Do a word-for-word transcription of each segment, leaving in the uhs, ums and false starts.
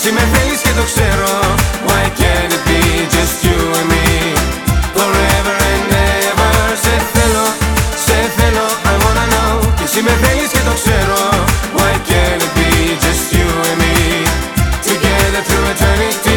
εσύ με θέλεις και το ξέρω. Why can't it be just you and me? Forever and ever. Σε θέλω, σε θέλω, I wanna know. Και εσύ με θέλεις και το ξέρω. Why can't it be just you and me? Together through eternity.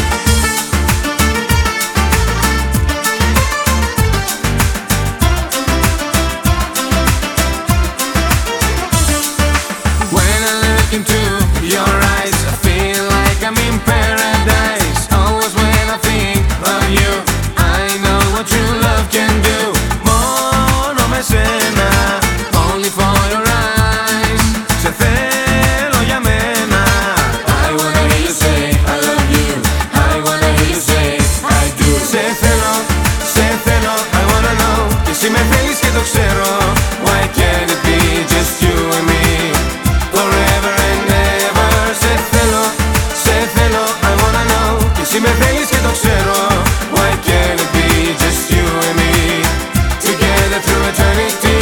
When I look into your eyes, I feel like I'm in paradise. Always when I think of you, I know what true love can do. Μόνο με σένα, only for your eyes. Σε θέλω για μένα. I wanna hear you say I love you. I wanna hear you say I do. Σε θέλω, σε θέλω, I wanna know. Και εσύ με θέλεις και το ξέρω. Why can't it be just you and me? Forever and ever. Σε θέλω, σε θέλω, I wanna know. Και εσύ με θέλεις και το ξέρω. Why can't it be just you and me? Together through eternity.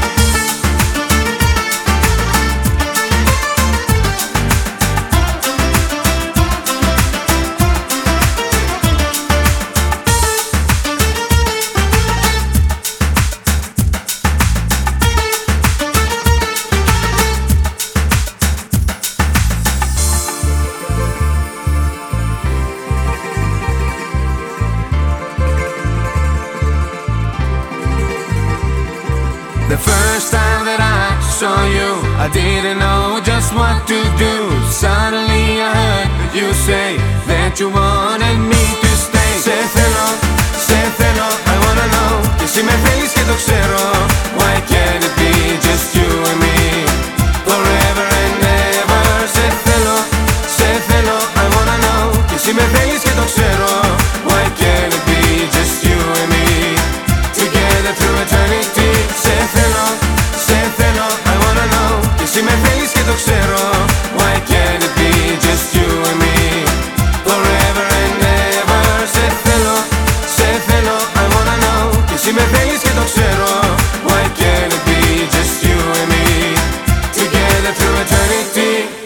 The first time that I saw you, I didn't know just what to do. Suddenly I heard you say that you wanted me to stay. Σε θέλω, σε θέλω, I wanna know. Και εσύ με θέλεις και το ξέρω. Why can't it be just you and me? Forever and ever. Σε θέλω, σε θέλω, I wanna know. Και εσύ με θέλεις και το ξέρω. Why can't it be just you and me? Together through eternity. Σε θέλω, σε θέλω, I wanna know. Και εσύ με θέλεις και το ξέρω. Why can't it be just you and me? Forever and ever. Σε θέλω, σε θέλω, I wanna know. Και εσύ με θέλεις και το ξέρω. Why can't it be just you and me? Together through eternity.